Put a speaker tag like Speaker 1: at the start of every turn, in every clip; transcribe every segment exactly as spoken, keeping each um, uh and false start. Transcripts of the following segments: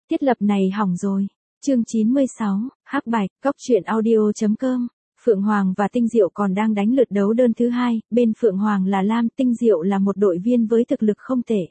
Speaker 1: Thiết lập này hỏng rồi. Chương chín mươi sáu, Hắc Bạch, Cóc truyện audio.com. Phượng Hoàng và Tinh Diệu còn đang đánh lượt đấu đơn thứ hai, bên Phượng Hoàng là Lam, Tinh Diệu là một đội viên với thực lực không tệ.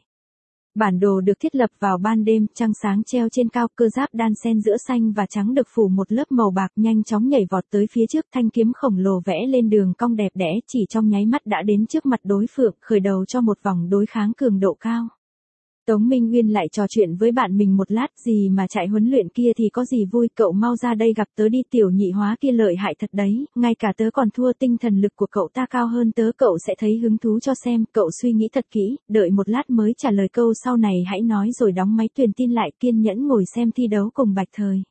Speaker 1: Bản đồ được thiết lập vào ban đêm, trăng sáng treo trên cao, cơ giáp đan xen giữa xanh và trắng được phủ một lớp màu bạc, nhanh chóng nhảy vọt tới phía trước, thanh kiếm khổng lồ vẽ lên đường cong đẹp đẽ, chỉ trong nháy mắt đã đến trước mặt đối phương, khởi đầu cho một vòng đối kháng cường độ cao. Tống Minh Nguyên lại trò chuyện với bạn mình một lát, gì mà chạy huấn luyện kia thì có gì vui, cậu mau ra đây gặp tớ đi, tiểu nhị hóa kia lợi hại thật đấy, ngay cả tớ còn thua, tinh thần lực của cậu ta cao hơn tớ, cậu sẽ thấy hứng thú cho xem, cậu suy nghĩ thật kỹ, đợi một lát mới trả lời câu sau này hãy nói rồi đóng máy truyền tin lại, kiên nhẫn ngồi xem thi đấu cùng Bạch Thời.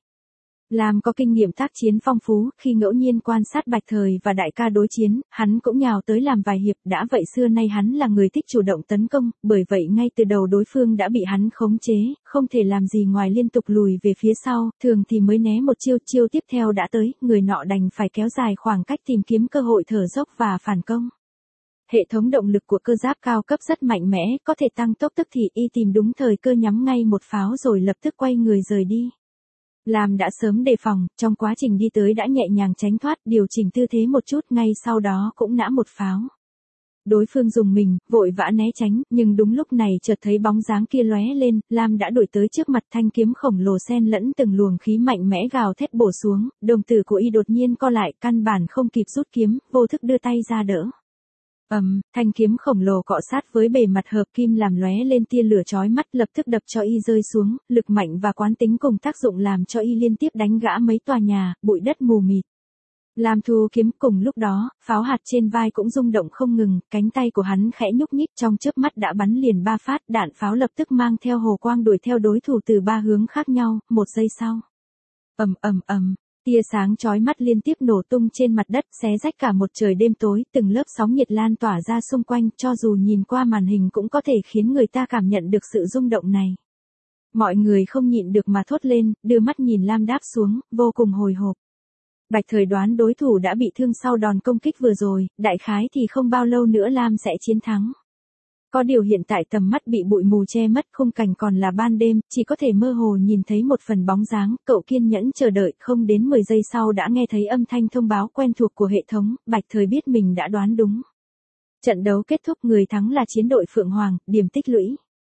Speaker 1: Lam có kinh nghiệm tác chiến phong phú, khi ngẫu nhiên quan sát Bạch Thời và đại ca đối chiến, hắn cũng nhào tới làm vài hiệp, đã vậy xưa nay hắn là người thích chủ động tấn công, bởi vậy ngay từ đầu đối phương đã bị hắn khống chế, không thể làm gì ngoài liên tục lùi về phía sau, thường thì mới né một chiêu, chiêu tiếp theo đã tới, người nọ đành phải kéo dài khoảng cách tìm kiếm cơ hội thở dốc và phản công. Hệ thống động lực của cơ giáp cao cấp rất mạnh mẽ, có thể tăng tốc tức thì y tìm đúng thời cơ nhắm ngay một pháo rồi lập tức quay người rời đi. Lam đã sớm đề phòng, trong quá trình đi tới đã nhẹ nhàng tránh thoát, điều chỉnh tư thế một chút, ngay sau đó cũng nã một pháo. Đối phương dùng mình, vội vã né tránh, nhưng đúng lúc này chợt thấy bóng dáng kia lóe lên, Lam đã đuổi tới trước mặt, thanh kiếm khổng lồ xen lẫn từng luồng khí mạnh mẽ gào thét bổ xuống, đồng tử của y đột nhiên co lại, căn bản không kịp rút kiếm, vô thức đưa tay ra đỡ. Ầm, um, thanh kiếm khổng lồ cọ sát với bề mặt hợp kim làm lóe lên tia lửa chói mắt, lập tức đập cho y rơi xuống, lực mạnh và quán tính cùng tác dụng làm cho y liên tiếp đánh gã mấy tòa nhà, bụi đất mù mịt. Lam thu kiếm, cùng lúc đó, pháo hạt trên vai cũng rung động không ngừng, cánh tay của hắn khẽ nhúc nhích, trong chớp mắt đã bắn liền ba phát, đạn pháo lập tức mang theo hồ quang đuổi theo đối thủ từ ba hướng khác nhau, một giây sau. Ầm ầm ầm. Tia sáng chói mắt liên tiếp nổ tung trên mặt đất, xé rách cả một trời đêm tối, từng lớp sóng nhiệt lan tỏa ra xung quanh, cho dù nhìn qua màn hình cũng có thể khiến người ta cảm nhận được sự rung động này. Mọi người không nhịn được mà thốt lên, đưa mắt nhìn Lam đáp xuống, vô cùng hồi hộp. Bạch Thời đoán đối thủ đã bị thương sau đòn công kích vừa rồi, đại khái thì không bao lâu nữa Lam sẽ chiến thắng. Có điều hiện tại tầm mắt bị bụi mù che mất, khung cảnh còn là ban đêm, chỉ có thể mơ hồ nhìn thấy một phần bóng dáng, cậu kiên nhẫn chờ đợi, không đến mười giây sau đã nghe thấy âm thanh thông báo quen thuộc của hệ thống, Bạch Thời biết mình đã đoán đúng. Trận đấu kết thúc, người thắng là chiến đội Phượng Hoàng, điểm tích lũy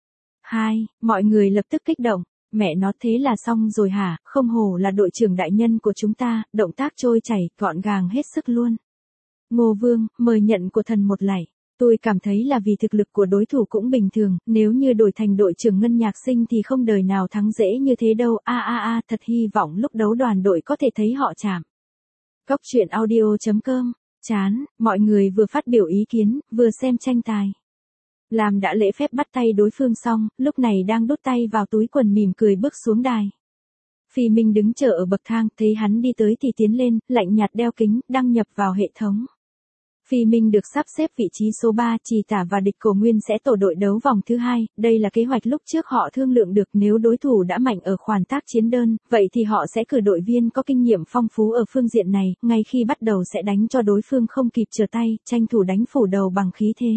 Speaker 1: hai, mọi người lập tức kích động, mẹ nó thế là xong rồi hả, không hổ là đội trưởng đại nhân của chúng ta, động tác trôi chảy, gọn gàng hết sức luôn. Ngô Vương, mời nhận của thần một lạy. Tôi cảm thấy là vì thực lực của đối thủ cũng bình thường, nếu như đổi thành đội trưởng Ngân Nhạc Sinh thì không đời nào thắng dễ như thế đâu, a a a, thật hy vọng lúc đấu đoàn đội có thể thấy họ chạm. Cóc truyện audio.com, chán, mọi người vừa phát biểu ý kiến, vừa xem tranh tài. Lam đã lễ phép bắt tay đối phương xong, lúc này đang đút tay vào túi quần mỉm cười bước xuống đài. Phi Minh đứng chờ ở bậc thang, thấy hắn đi tới thì tiến lên, lạnh nhạt đeo kính, đăng nhập vào hệ thống. Phi Minh được sắp xếp vị trí số ba, Trì Tả và Địch Cổ Nguyên sẽ tổ đội đấu vòng thứ hai, đây là kế hoạch lúc trước họ thương lượng được, nếu đối thủ đã mạnh ở khoản tác chiến đơn, vậy thì họ sẽ cử đội viên có kinh nghiệm phong phú ở phương diện này, ngay khi bắt đầu sẽ đánh cho đối phương không kịp trở tay, tranh thủ đánh phủ đầu bằng khí thế.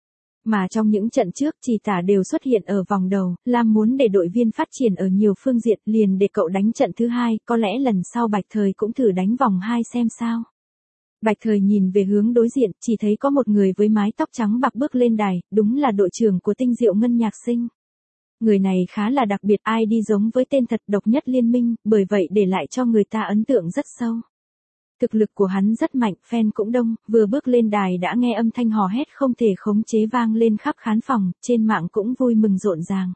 Speaker 1: Mà trong những trận trước, Trì Tả đều xuất hiện ở vòng đầu, Lam muốn để đội viên phát triển ở nhiều phương diện, liền để cậu đánh trận thứ hai, có lẽ lần sau Bạch Thời cũng thử đánh vòng hai xem sao. Bạch Thời nhìn về hướng đối diện, chỉ thấy có một người với mái tóc trắng bạc bước lên đài, đúng là đội trưởng của Tinh Diệu Ngân Nhạc Sinh. Người này khá là đặc biệt, ai đi giống với tên thật độc nhất liên minh, bởi vậy để lại cho người ta ấn tượng rất sâu. Thực lực của hắn rất mạnh, fan cũng đông, vừa bước lên đài đã nghe âm thanh hò hét không thể khống chế vang lên khắp khán phòng, trên mạng cũng vui mừng rộn ràng.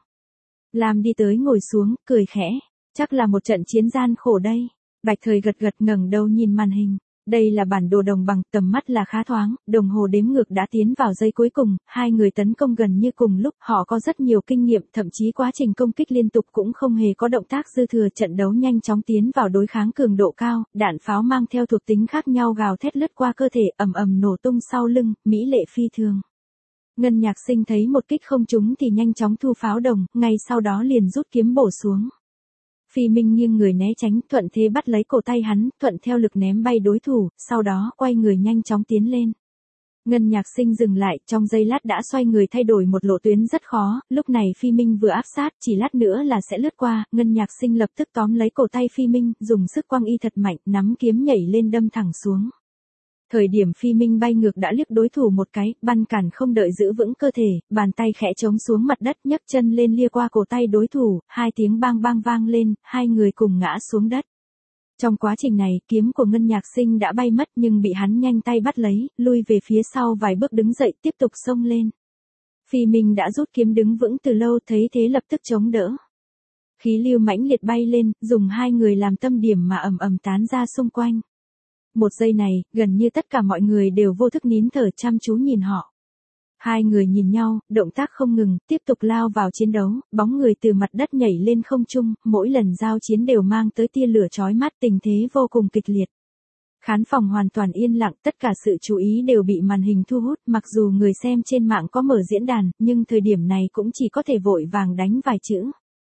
Speaker 1: Lam đi tới ngồi xuống, cười khẽ, chắc là một trận chiến gian khổ đây. Bạch Thời gật gật ngẩng đầu nhìn màn hình. Đây là bản đồ đồng bằng, tầm mắt là khá thoáng, đồng hồ đếm ngược đã tiến vào giây cuối cùng, hai người tấn công gần như cùng lúc, họ có rất nhiều kinh nghiệm, thậm chí quá trình công kích liên tục cũng không hề có động tác dư thừa, trận đấu nhanh chóng tiến vào đối kháng cường độ cao, đạn pháo mang theo thuộc tính khác nhau gào thét lướt qua cơ thể, ầm ầm nổ tung sau lưng, mỹ lệ phi thường. Ngân Nhạc Sinh thấy một kích không trúng thì nhanh chóng thu pháo đồng, ngay sau đó liền rút kiếm bổ xuống. Phi Minh nghiêng người né tránh, thuận thế bắt lấy cổ tay hắn, thuận theo lực ném bay đối thủ, sau đó quay người nhanh chóng tiến lên. Ngân Nhạc Sinh dừng lại, trong giây lát đã xoay người thay đổi một lộ tuyến rất khó, lúc này Phi Minh vừa áp sát, chỉ lát nữa là sẽ lướt qua, Ngân Nhạc Sinh lập tức tóm lấy cổ tay Phi Minh, dùng sức quăng y thật mạnh, nắm kiếm nhảy lên đâm thẳng xuống. Thời điểm Phi Minh bay ngược đã liếc đối thủ một cái, băn cản không đợi giữ vững cơ thể, bàn tay khẽ chống xuống mặt đất, nhấc chân lên lia qua cổ tay đối thủ, hai tiếng bang bang vang lên, hai người cùng ngã xuống đất. Trong quá trình này, kiếm của Ngân Nhạc Sinh đã bay mất nhưng bị hắn nhanh tay bắt lấy, lui về phía sau vài bước đứng dậy tiếp tục xông lên. Phi Minh đã rút kiếm đứng vững từ lâu, thấy thế lập tức chống đỡ. Khí lưu mãnh liệt bay lên, dùng hai người làm tâm điểm mà ầm ầm tán ra xung quanh. Một giây này, gần như tất cả mọi người đều vô thức nín thở chăm chú nhìn họ. Hai người nhìn nhau, động tác không ngừng, tiếp tục lao vào chiến đấu, bóng người từ mặt đất nhảy lên không trung, mỗi lần giao chiến đều mang tới tia lửa chói mắt, tình thế vô cùng kịch liệt. Khán phòng hoàn toàn yên lặng, tất cả sự chú ý đều bị màn hình thu hút, mặc dù người xem trên mạng có mở diễn đàn, nhưng thời điểm này cũng chỉ có thể vội vàng đánh vài chữ.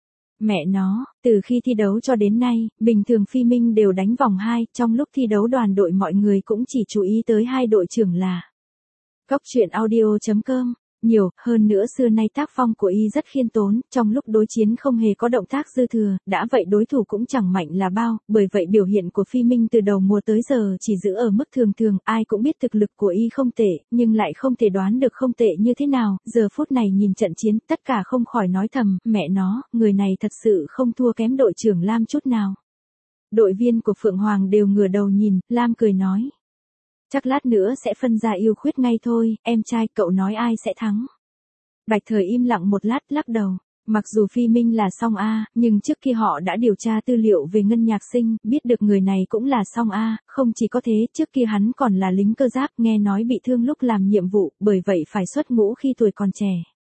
Speaker 1: Mẹ nó, từ khi thi đấu cho đến nay, bình thường Phi Minh đều đánh vòng hai, trong lúc thi đấu đoàn đội mọi người cũng chỉ chú ý tới hai đội trưởng là Cốc truyện audio chấm com. Nhiều, hơn nữa xưa nay tác phong của y rất khiêm tốn, trong lúc đối chiến không hề có động tác dư thừa, đã vậy đối thủ cũng chẳng mạnh là bao, bởi vậy biểu hiện của Phi Minh từ đầu mùa tới giờ chỉ giữ ở mức thường thường, ai cũng biết thực lực của y không tệ, nhưng lại không thể đoán được không tệ như thế nào, giờ phút này nhìn trận chiến, tất cả không khỏi nói thầm, mẹ nó, người này thật sự không thua kém đội trưởng Lam chút nào. Đội viên của Phượng Hoàng đều ngửa đầu nhìn, Lam cười nói. Chắc lát nữa sẽ phân ra ưu khuyết ngay thôi, em trai cậu nói ai sẽ thắng. Bạch Thời im lặng một lát lắc đầu, mặc dù Phi Minh là song A, nhưng trước khi họ đã điều tra tư liệu về Ngân Nhạc Sinh, biết được người này cũng là song A, không chỉ có thế, trước kia hắn còn là lính cơ giáp, nghe nói bị thương lúc làm nhiệm vụ, bởi vậy phải xuất ngũ khi tuổi còn trẻ.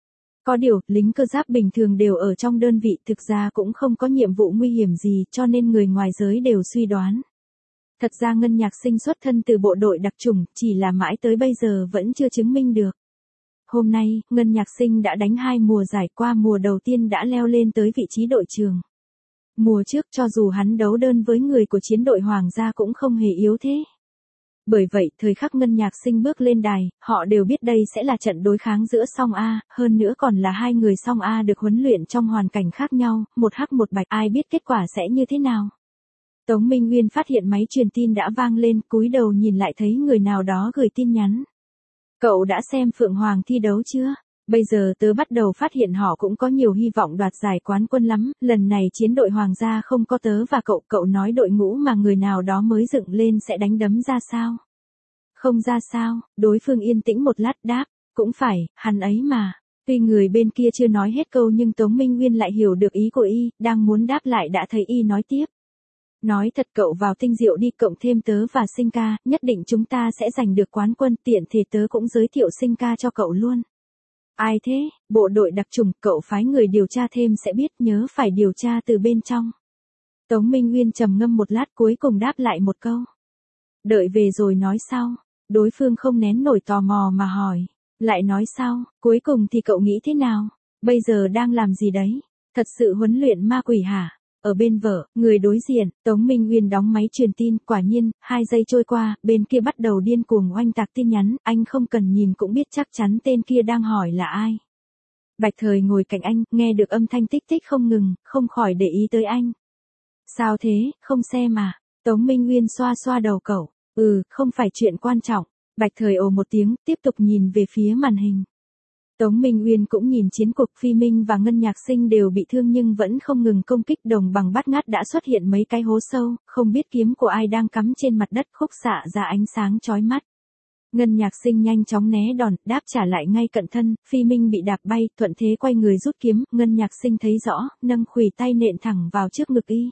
Speaker 1: Có điều, lính cơ giáp bình thường đều ở trong đơn vị, thực ra cũng không có nhiệm vụ nguy hiểm gì, cho nên người ngoài giới đều suy đoán. Thật ra Ngân Nhạc Sinh xuất thân từ bộ đội đặc chủng, chỉ là mãi tới bây giờ vẫn chưa chứng minh được. Hôm nay, Ngân Nhạc Sinh đã đánh hai mùa giải, qua mùa đầu tiên đã leo lên tới vị trí đội trưởng. Mùa trước cho dù hắn đấu đơn với người của chiến đội Hoàng gia cũng không hề yếu thế. Bởi vậy, thời khắc Ngân Nhạc Sinh bước lên đài, họ đều biết đây sẽ là trận đối kháng giữa song A, hơn nữa còn là hai người song A được huấn luyện trong hoàn cảnh khác nhau, một hắc một bạch, ai biết kết quả sẽ như thế nào. Tống Minh Nguyên phát hiện máy truyền tin đã vang lên, cúi đầu nhìn lại thấy người nào đó gửi tin nhắn. Cậu đã xem Phượng Hoàng thi đấu chưa? Bây giờ tớ bắt đầu phát hiện họ cũng có nhiều hy vọng đoạt giải quán quân lắm, lần này chiến đội Hoàng gia không có tớ và cậu, cậu nói đội ngũ mà người nào đó mới dựng lên sẽ đánh đấm ra sao? Không ra sao, đối phương yên tĩnh một lát đáp, cũng phải, hắn ấy mà. Tuy người bên kia chưa nói hết câu nhưng Tống Minh Nguyên lại hiểu được ý của y, đang muốn đáp lại đã thấy y nói tiếp. Nói thật cậu vào tinh diệu đi, cộng thêm tớ và Sinh ca, nhất định chúng ta sẽ giành được quán quân, tiện thể tớ cũng giới thiệu Sinh ca cho cậu luôn. Ai thế, bộ đội đặc chủng, cậu phái người điều tra thêm sẽ biết, nhớ phải điều tra từ bên trong. Tống Minh Nguyên trầm ngâm một lát cuối cùng đáp lại một câu. Đợi về rồi nói sau, đối phương không nén nổi tò mò mà hỏi, lại nói sau, cuối cùng thì cậu nghĩ thế nào, bây giờ đang làm gì đấy, thật sự huấn luyện ma quỷ hả? Ở bên vợ, người đối diện, Tống Minh Nguyên đóng máy truyền tin, quả nhiên, hai giây trôi qua, bên kia bắt đầu điên cuồng oanh tạc tin nhắn, anh không cần nhìn cũng biết chắc chắn tên kia đang hỏi là ai. Bạch Thời ngồi cạnh anh, nghe được âm thanh tích tích không ngừng, không khỏi để ý tới anh. Sao thế, không xem à? Tống Minh Nguyên xoa xoa đầu cậu, ừ, không phải chuyện quan trọng. Bạch Thời ồ một tiếng, tiếp tục nhìn về phía màn hình. Tống Minh Nguyên cũng nhìn chiến cuộc, Phi Minh và Ngân Nhạc Sinh đều bị thương nhưng vẫn không ngừng công kích, đồng bằng bát ngát đã xuất hiện mấy cái hố sâu, không biết kiếm của ai đang cắm trên mặt đất, khúc xạ ra ánh sáng chói mắt. Ngân Nhạc Sinh nhanh chóng né đòn, đáp trả lại ngay cận thân, Phi Minh bị đạp bay, thuận thế quay người rút kiếm, Ngân Nhạc Sinh thấy rõ, nâng khuỷu tay nện thẳng vào trước ngực y.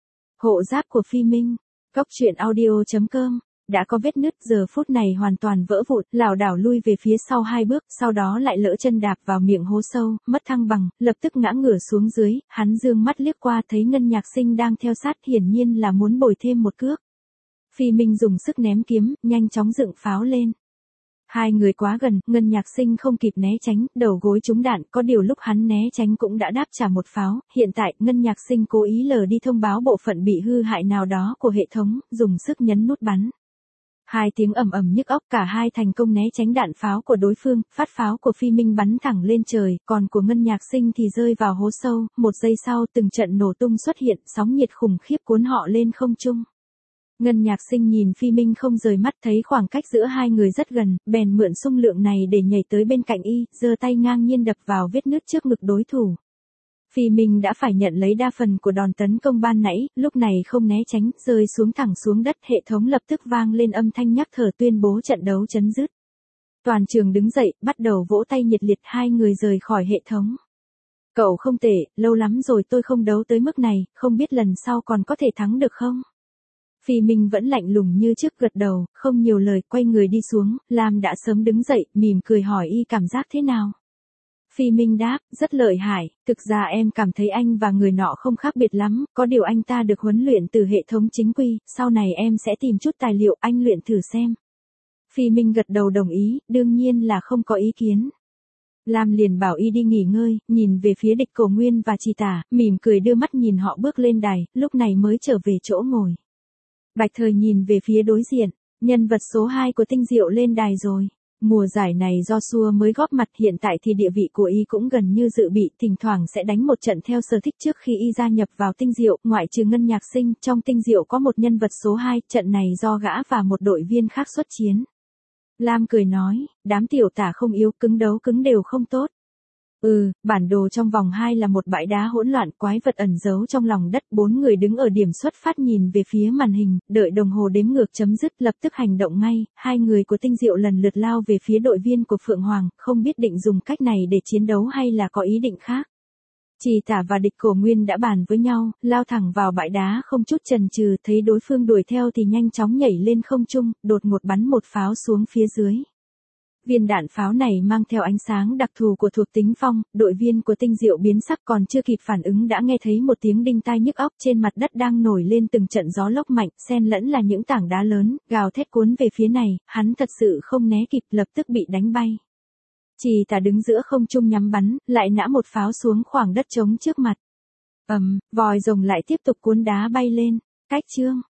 Speaker 1: Hộ giáp của Phi Minh, Cốc truyện audio chấm com. Đã có vết nứt, giờ phút này hoàn toàn vỡ vụn, lảo đảo lui về phía sau hai bước, sau đó lại lỡ chân đạp vào miệng hố sâu, mất thăng bằng, lập tức ngã ngửa xuống dưới, hắn dương mắt liếc qua thấy Ngân Nhạc Sinh đang theo sát, hiển nhiên là muốn bồi thêm một cước. Phi Minh dùng sức ném kiếm, nhanh chóng dựng pháo lên. Hai người quá gần, Ngân Nhạc Sinh không kịp né tránh, đầu gối trúng đạn, có điều lúc hắn né tránh cũng đã đáp trả một pháo, hiện tại, Ngân Nhạc Sinh cố ý lờ đi thông báo bộ phận bị hư hại nào đó của hệ thống, dùng sức nhấn nút bắn. Hai tiếng ầm ầm nhức óc, cả hai thành công né tránh đạn pháo của đối phương, phát pháo của Phi Minh bắn thẳng lên trời, còn của Ngân Nhạc Sinh thì rơi vào hố sâu, một giây sau từng trận nổ tung xuất hiện, sóng nhiệt khủng khiếp cuốn họ lên không trung. Ngân Nhạc Sinh nhìn Phi Minh không rời mắt, thấy khoảng cách giữa hai người rất gần, bèn mượn xung lượng này để nhảy tới bên cạnh y, giơ tay ngang nhiên đập vào vết nứt trước ngực đối thủ. Phi Minh đã phải nhận lấy đa phần của đòn tấn công ban nãy, lúc này không né tránh, rơi xuống thẳng xuống đất, hệ thống lập tức vang lên âm thanh nhắc nhở tuyên bố trận đấu chấm dứt. Toàn trường đứng dậy, bắt đầu vỗ tay nhiệt liệt, hai người rời khỏi hệ thống. Cậu không tệ, lâu lắm rồi tôi không đấu tới mức này, không biết lần sau còn có thể thắng được không? Phi Minh vẫn lạnh lùng như trước, gật đầu, không nhiều lời, quay người đi xuống. Lam đã sớm đứng dậy, mỉm cười hỏi y cảm giác thế nào. Phi Minh đáp, rất lợi hại, thực ra em cảm thấy anh và người nọ không khác biệt lắm, có điều anh ta được huấn luyện từ hệ thống chính quy, sau này em sẽ tìm chút tài liệu anh luyện thử xem. Phi Minh gật đầu đồng ý, đương nhiên là không có ý kiến. Lam liền bảo y đi nghỉ ngơi, nhìn về phía Địch Cổ Nguyên và Trì Tả, mỉm cười đưa mắt nhìn họ bước lên đài, lúc này mới trở về chỗ ngồi. Bạch Thời nhìn về phía đối diện, nhân vật số hai của Tinh Diệu lên đài rồi. Mùa giải này do Xua mới góp mặt, hiện tại thì địa vị của y cũng gần như dự bị, thỉnh thoảng sẽ đánh một trận theo sở thích trước khi y gia nhập vào Tinh Diệu, ngoại trừ Ngân Nhạc Sinh, trong Tinh Diệu có một nhân vật số hai, trận này do gã và một đội viên khác xuất chiến. Lam cười nói, đám tiểu tả không yếu, cứng đấu cứng đều không tốt. Ừ, bản đồ trong vòng hai là một bãi đá hỗn loạn, quái vật ẩn giấu trong lòng đất, bốn người đứng ở điểm xuất phát nhìn về phía màn hình, đợi đồng hồ đếm ngược chấm dứt, lập tức hành động ngay, hai người của Tinh Diệu lần lượt lao về phía đội viên của Phượng Hoàng, không biết định dùng cách này để chiến đấu hay là có ý định khác. Trì Tả và Địch Cổ Nguyên đã bàn với nhau, lao thẳng vào bãi đá không chút chần chừ, thấy đối phương đuổi theo thì nhanh chóng nhảy lên không trung, đột ngột bắn một pháo xuống phía dưới. Viên đạn pháo này mang theo ánh sáng đặc thù của thuộc tính phong, đội viên của Tinh Diệu biến sắc, còn chưa kịp phản ứng đã nghe thấy một tiếng đinh tai nhức óc, trên mặt đất đang nổi lên từng trận gió lốc mạnh, xen lẫn là những tảng đá lớn, gào thét cuốn về phía này, hắn thật sự không né kịp, lập tức bị đánh bay. Trì Tả đứng giữa không trung nhắm bắn, lại nã một pháo xuống khoảng đất trống trước mặt. Ầm, vòi rồng lại tiếp tục cuốn đá bay lên. Cách chương